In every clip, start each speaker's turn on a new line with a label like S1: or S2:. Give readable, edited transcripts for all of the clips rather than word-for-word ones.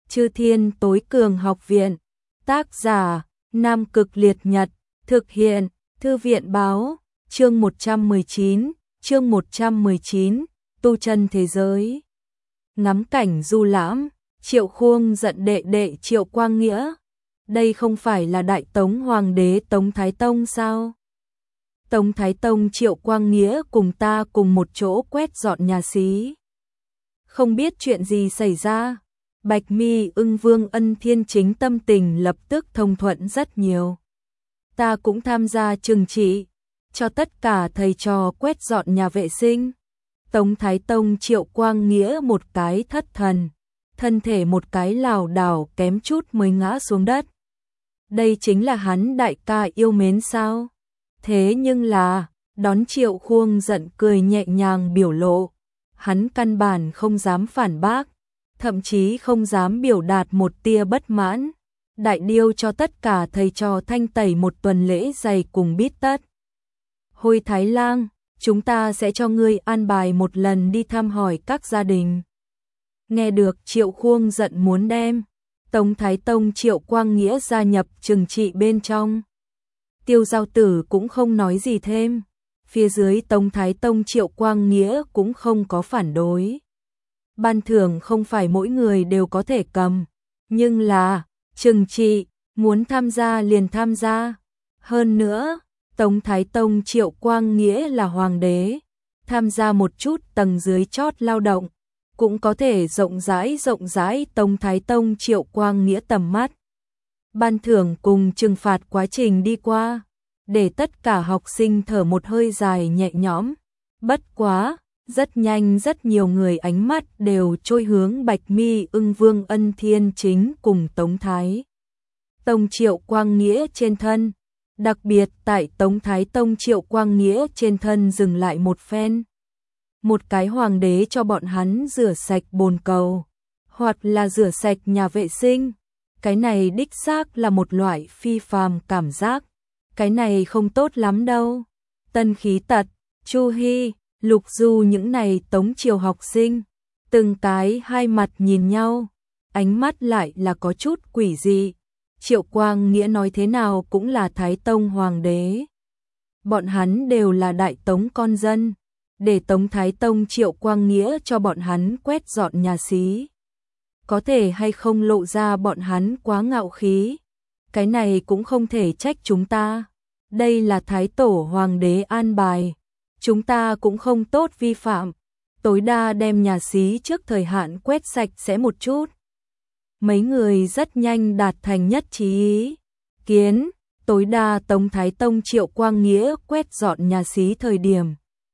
S1: Chư Thiên Tối Cường Học Viện. Tác giả: Nam Cực Liệt Nhật. Thực hiện: Thư viện báo. Chương 119, tu chân thế giới. Ngắm cảnh du lãm, Triệu Khuông giận đệ đệ Triệu Quang Nghĩa. Đây không phải là Đại Tống Hoàng đế Tống Thái Tông sao? Tống Thái Tông Triệu Quang Nghĩa cùng ta cùng một chỗ quét dọn nhà xí. Không biết chuyện gì xảy ra, Bạch Mi Ưng Vương Ân Thiên Chính tâm tình lập tức thông thuận rất nhiều. Ta cũng tham gia trừng trị, cho tất cả thầy trò quét dọn nhà vệ sinh. Tống Thái Tông Triệu Quang Nghĩa một cái thất thần, thân thể một cái lảo đảo kém chút mới ngã xuống đất. Đây chính là hắn đại ca yêu mến sao? Thế nhưng là, đón Triệu Khuông giận cười nhẹ nhàng biểu lộ, hắn căn bản không dám phản bác, thậm chí không dám biểu đạt một tia bất mãn. Đại điêu cho tất cả thầy trò thanh tẩy một tuần lễ dày cùng bít tất. Hồi Thái Lang, chúng ta sẽ cho ngươi an bài một lần đi thăm hỏi các gia đình. Nghe được Triệu Khuông giận muốn đem Tống Thái Tông Triệu Quang Nghĩa gia nhập trừng trị bên trong. Tiêu Giao Tử cũng không nói gì thêm. Phía dưới Tống Thái Tông Triệu Quang Nghĩa cũng không có phản đối. Ban thưởng không phải mỗi người đều có thể cầm, nhưng là trừng trị, muốn tham gia liền tham gia. Hơn nữa, Tống Thái Tông Triệu Quang Nghĩa là hoàng đế, tham gia một chút tầng dưới chót lao động, cũng có thể rộng rãi Tống Thái Tông Triệu Quang Nghĩa tầm mắt. Ban thưởng cùng trừng phạt quá trình đi qua, để tất cả học sinh thở một hơi dài nhẹ nhõm. Bất quá, rất nhanh rất nhiều người ánh mắt đều trôi hướng Bạch Mi Ưng Vương Ân Thiên Chính cùng Tống Thái Tông Triệu Quang Nghĩa trên thân. Đặc biệt tại Tống Thái Tông Triệu Quang Nghĩa trên thân dừng lại một phen. Một cái hoàng đế cho bọn hắn rửa sạch bồn cầu, hoặc là rửa sạch nhà vệ sinh. Cái này đích xác là một loại phi phàm cảm giác. Cái này không tốt lắm đâu. Tân Khí Tật, Chu Hy, Lục Du những này Tống Triều học sinh, từng cái hai mặt nhìn nhau, ánh mắt lại là có chút quỷ dị. Triệu Quang Nghĩa nói thế nào cũng là Thái Tông Hoàng đế. Bọn hắn đều là Đại Tống con dân, để Tống Thái Tông Triệu Quang Nghĩa cho bọn hắn quét dọn nhà xí. Có thể hay không lộ ra bọn hắn quá ngạo khí, cái này cũng không thể trách chúng ta. Đây là Thái Tổ Hoàng đế an bài, chúng ta cũng không tốt vi phạm, tối đa đem nhà xí trước thời hạn quét sạch sẽ một chút. Mấy người rất nhanh đạt thành nhất trí ý kiến, tối đa Tống Thái Tông Triệu Quang Nghĩa quét dọn nhà xí thời điểm.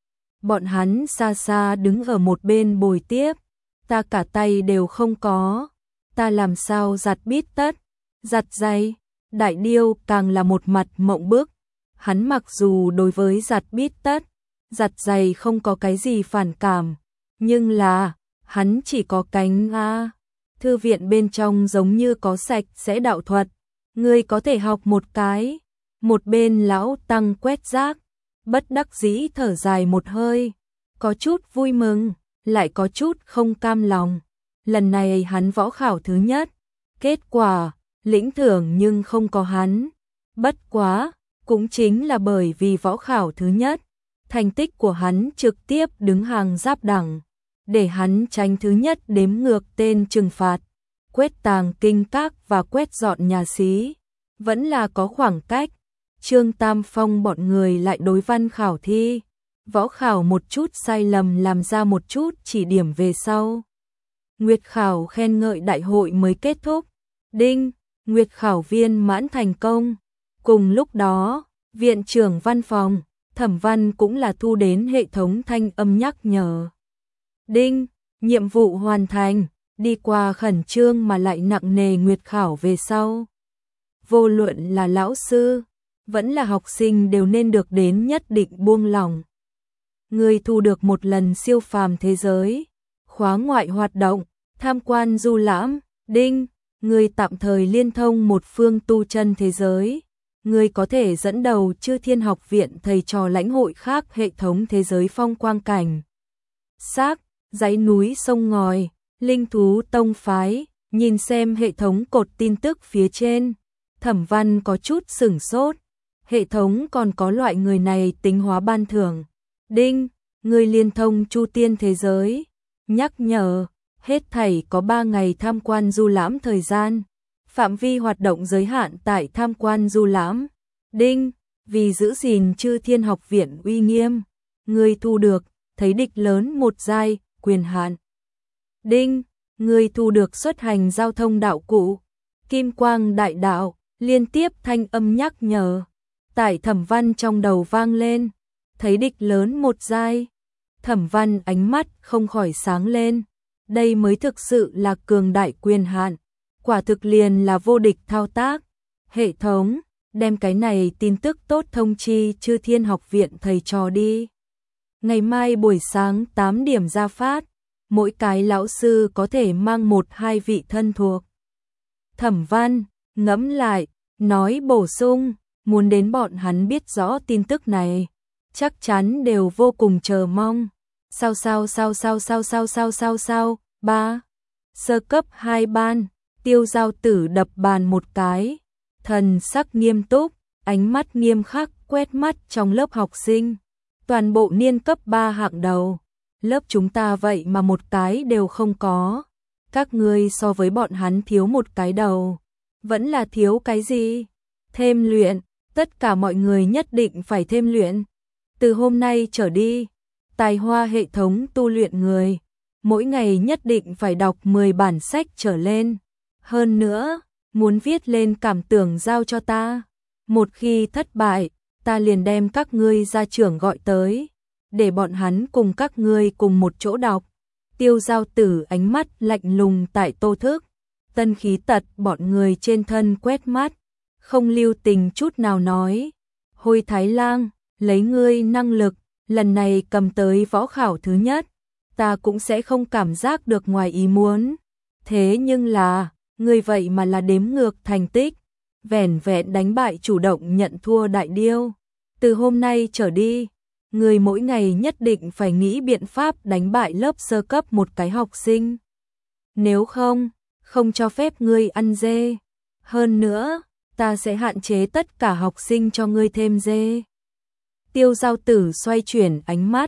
S1: Bọn hắn xa xa đứng ở một bên bồi tiếp, ta cả tay đều không có, ta làm sao giặt bít tất, giặt giày. Đại điêu càng là một mặt mộng bức, hắn mặc dù đối với giặt bít tất, giặt giày không có cái gì phản cảm, nhưng là, hắn chỉ có cánh a. Thư viện bên trong giống như có sạch sẽ đạo thuật, ngươi có thể học một cái. Một bên lão tăng quét rác, bất đắc dĩ thở dài một hơi, có chút vui mừng, lại có chút không cam lòng. Lần này hắn võ khảo thứ nhất, kết quả, lĩnh thưởng nhưng không có hắn. Bất quá, cũng chính là bởi vì võ khảo thứ nhất, thành tích của hắn trực tiếp đứng hàng giáp đẳng, để hắn tránh thứ nhất đếm ngược tên trừng phạt. Quét tàng kinh các và quét dọn nhà xí, vẫn là có khoảng cách. Trương Tam Phong bọn người lại đối văn khảo thi, võ khảo một chút sai lầm làm ra một chút chỉ điểm về sau. Nguyệt khảo khen ngợi đại hội mới kết thúc. Đinh, Nguyệt khảo viên mãn thành công. Cùng lúc đó, viện trưởng văn phòng, Thẩm Văn cũng là thu đến hệ thống thanh âm nhắc nhở. Đinh, nhiệm vụ hoàn thành, đi qua khẩn trương mà lại nặng nề Nguyệt khảo về sau. Vô luận là lão sư, vẫn là học sinh đều nên được đến nhất định buông lỏng. Người thu được một lần siêu phàm thế giới, khóa ngoại hoạt động, tham quan du lãm. Đinh, người tạm thời liên thông một phương tu chân thế giới. Người có thể dẫn đầu Chư Thiên Học Viện thầy trò lãnh hội khác hệ thống thế giới phong quang cảnh. Xác, dãy núi sông ngòi, linh thú tông phái, Nhìn xem hệ thống cột tin tức phía trên, Thẩm Văn có chút sửng sốt. Hệ thống còn có loại người này tính hóa ban thưởng. Đinh, người liên thông Chu Tiên thế giới. Nhắc nhở, hết thảy có 3 ngày tham quan du lãm thời gian. Phạm vi hoạt động giới hạn tại tham quan du lãm. Đinh, vì giữ gìn Chư Thiên Học viện uy nghiêm, người thu được thấy địch lớn một giai, quyền hạn. Đinh, người thu được xuất hành giao thông đạo cụ, Kim Quang Đại Đạo, liên tiếp thanh âm nhắc nhở. Tại Thẩm Văn trong đầu vang lên, thấy địch lớn một giai. Thẩm Văn ánh mắt không khỏi sáng lên, đây mới thực sự là cường đại quyền hạn, quả thực liền là vô địch thao tác. Hệ thống, đem cái này tin tức tốt thông chi Chư Thiên Học viện thầy trò đi. Ngày mai buổi sáng 8 điểm ra phát, mỗi cái lão sư có thể mang 1-2 vị thân thuộc. Thẩm Văn ngẫm lại, nói bổ sung, muốn đến bọn hắn biết rõ tin tức này, chắc chắn đều vô cùng chờ mong. Sao, 3. Sơ cấp 2 ban, Tiêu Giao Tử đập bàn một cái, thần sắc nghiêm túc, ánh mắt nghiêm khắc quét mắt trong lớp học sinh. Toàn bộ niên cấp 3 hạng đầu, lớp chúng ta vậy mà một cái đều không có. Các ngươi so với bọn hắn thiếu một cái đầu, vẫn là thiếu cái gì? Thêm luyện, tất cả mọi người nhất định phải thêm luyện. Từ hôm nay trở đi, tài hoa hệ thống tu luyện người, mỗi ngày nhất định phải đọc 10 bản sách trở lên. Hơn nữa, muốn viết lên cảm tưởng giao cho ta. Một khi thất bại, ta liền đem các ngươi gia trưởng gọi tới, để bọn hắn cùng các ngươi cùng một chỗ đọc. Tiêu Giao Tử ánh mắt lạnh lùng tại Tô Thức, Tân Khí Tật bọn người trên thân quét mắt, không lưu tình chút nào nói. Hôi Thái Lang, lấy ngươi năng lực, lần này cầm tới võ khảo thứ nhất, ta cũng sẽ không cảm giác được ngoài ý muốn. Thế nhưng là, ngươi vậy mà là đếm ngược thành tích, vẻn vẹn đánh bại chủ động nhận thua Đại Điêu. Từ hôm nay trở đi, ngươi mỗi ngày nhất định phải nghĩ biện pháp đánh bại lớp sơ cấp một cái học sinh. Nếu không, không cho phép ngươi ăn dê. Hơn nữa, ta sẽ hạn chế tất cả học sinh cho ngươi thêm dê. Tiêu Giao Tử xoay chuyển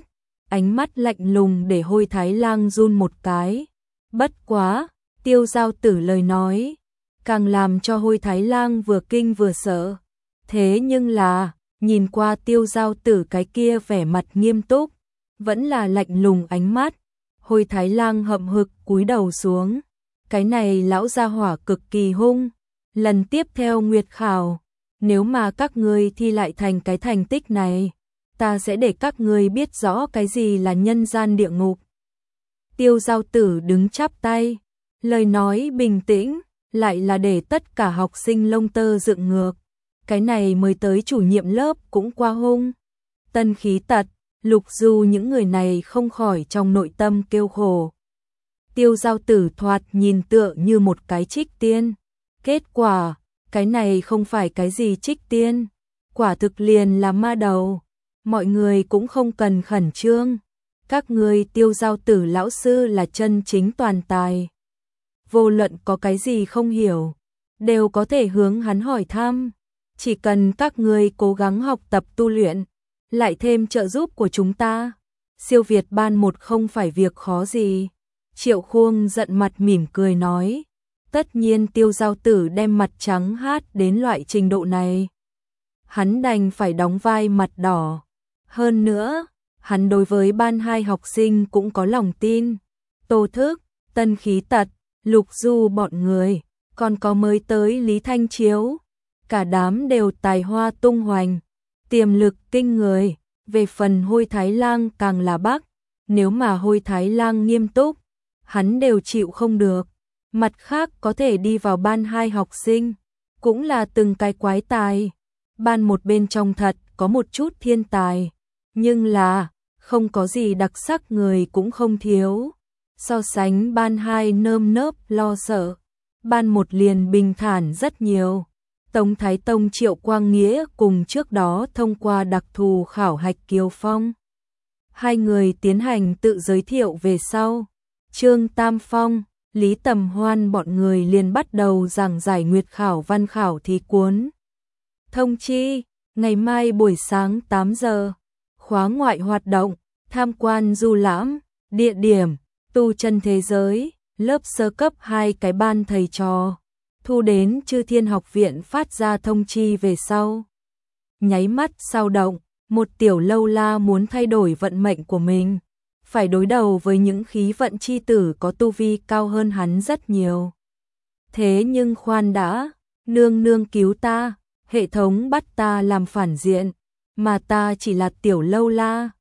S1: ánh mắt lạnh lùng để Hôi Thái Lang run một cái. Bất quá, Tiêu Giao Tử lời nói, càng làm cho Hôi Thái Lang vừa kinh vừa sợ. Thế nhưng là, nhìn qua Tiêu Giao Tử cái kia vẻ mặt nghiêm túc, vẫn là lạnh lùng ánh mắt. Hôi Thái Lang hậm hực cúi đầu xuống. Cái này lão gia hỏa cực kỳ hung. Lần tiếp theo nguyệt khảo, nếu mà các ngươi thi lại thành cái thành tích này, ta sẽ để các ngươi biết rõ cái gì là nhân gian địa ngục. Tiêu Giao Tử đứng chắp tay, lời nói bình tĩnh, lại là để tất cả học sinh lông tơ dựng ngược. Cái này mới tới chủ nhiệm lớp cũng qua hung. Tân Khí Tật, Lục Du những người này không khỏi trong nội tâm kêu khổ. Tiêu Giao Tử thoạt nhìn tựa như một cái trích tiên. Kết quả, cái này không phải cái gì trích tiên, quả thực liền là ma đầu. Mọi người cũng không cần khẩn trương. Các ngươi Tiêu Giao Tử lão sư là chân chính toàn tài. Vô luận có cái gì không hiểu, đều có thể hướng hắn hỏi thăm. Chỉ cần các ngươi cố gắng học tập tu luyện, lại thêm trợ giúp của chúng ta, siêu việt ban một không phải việc khó gì. Triệu Khuông giận mặt mỉm cười nói. Tất nhiên Tiêu Giao Tử đem mặt trắng hát đến loại trình độ này, hắn đành phải đóng vai mặt đỏ. Hơn nữa, hắn đối với ban 2 học sinh cũng có lòng tin. Tô Thức, Tân Khí Tật, Lục Du bọn người, còn có mới tới Lý Thanh Chiếu, cả đám đều tài hoa tung hoành, tiềm lực kinh người. Về phần Hôi Thái Lang càng là bắc, nếu mà Hôi Thái Lang nghiêm túc, hắn đều chịu không được. Mặt khác có thể đi vào ban 2 học sinh, cũng là từng cái quái tài. Ban một bên trong thật có một chút thiên tài, nhưng là không có gì đặc sắc người cũng không thiếu. So sánh ban 2 nơm nớp lo sợ, ban một liền bình thản rất nhiều. Tống Thái Tông Triệu Quang Nghĩa cùng trước đó thông qua đặc thù khảo hạch Kiều Phong. 2 người tiến hành tự giới thiệu về sau. Trương Tam Phong, Lý Tầm Hoan bọn người liền bắt đầu giảng giải nguyệt khảo văn khảo thí cuốn. Thông chi, ngày mai buổi sáng 8 giờ, khóa ngoại hoạt động, tham quan du lãm, địa điểm, tu chân thế giới, lớp sơ cấp 2 cái ban thầy trò. Thu đến Chư Thiên Học Viện phát ra thông chi về sau. Nháy mắt sao động, một tiểu lâu la muốn thay đổi vận mệnh của mình. Phải đối đầu với những khí vận chi tử có tu vi cao hơn hắn rất nhiều. Thế nhưng khoan đã, nương nương cứu ta, hệ thống bắt ta làm phản diện, mà ta chỉ là tiểu lâu la,